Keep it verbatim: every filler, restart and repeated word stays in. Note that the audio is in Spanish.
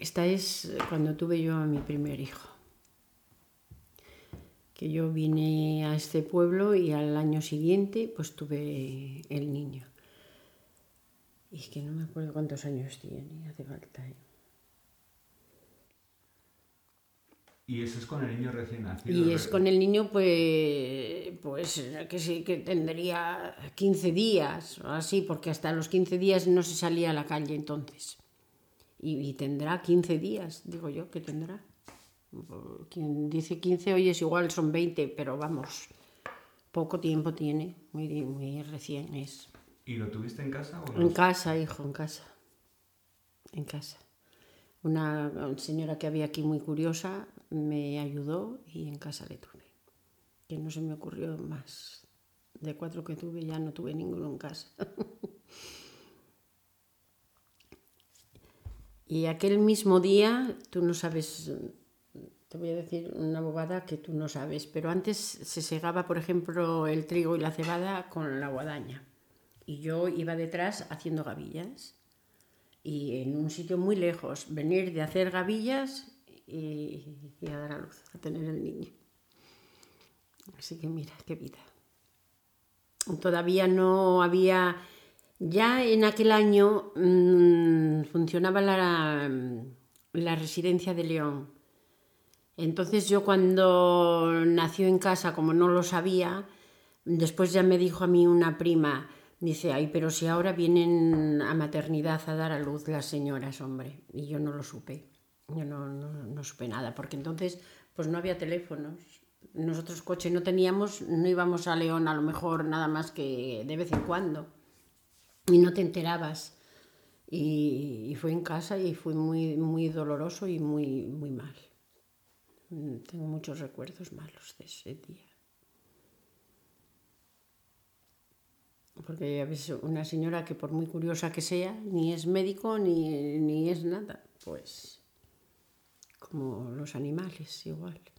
Esta es cuando tuve yo a mi primer hijo. Que yo vine a este pueblo y al año siguiente pues tuve el niño. Y es que no me acuerdo cuántos años tiene, hace falta. ¿eh? ¿Y eso es con el niño recién nacido? Y es con el niño, pues, pues que sí, que tendría quince días o así, porque hasta los quince días no se salía a la calle entonces. Y, y tendrá quince días, digo yo, que tendrá. Quien dice quince hoy es igual, son veinte, pero vamos, poco tiempo tiene, muy, muy recién es. ¿Y lo tuviste en casa o no? En casa, hijo, en casa. En casa. Una señora que había aquí muy curiosa me ayudó y en casa le tuve. Que no se me ocurrió más. De cuatro que tuve ya no tuve ninguno en casa. Y aquel mismo día, tú no sabes, te voy a decir una bobada que tú no sabes, pero antes se segaba, por ejemplo, el trigo y la cebada con la guadaña. Y yo iba detrás haciendo gavillas. Y en un sitio muy lejos, venir de hacer gavillas y, y a dar a luz, a tener el niño. Así que mira, qué vida. Todavía no había, ya en aquel año mmm, funcionaba la, la residencia de León. Entonces yo cuando nació en casa, como no lo sabía, después ya me dijo a mí una prima, dice, ay, pero si ahora vienen a maternidad a dar a luz las señoras, hombre. Y yo no lo supe, yo no, no, no supe nada, porque entonces pues no había teléfonos. Nosotros coche no teníamos, no íbamos a León a lo mejor nada más que de vez en cuando. Y no te enterabas. Y, y fue en casa y fue muy, muy doloroso y muy, muy mal. Tengo muchos recuerdos malos de ese día. Porque a veces una señora que por muy curiosa que sea, ni es médico ni, ni es nada, pues como los animales igual.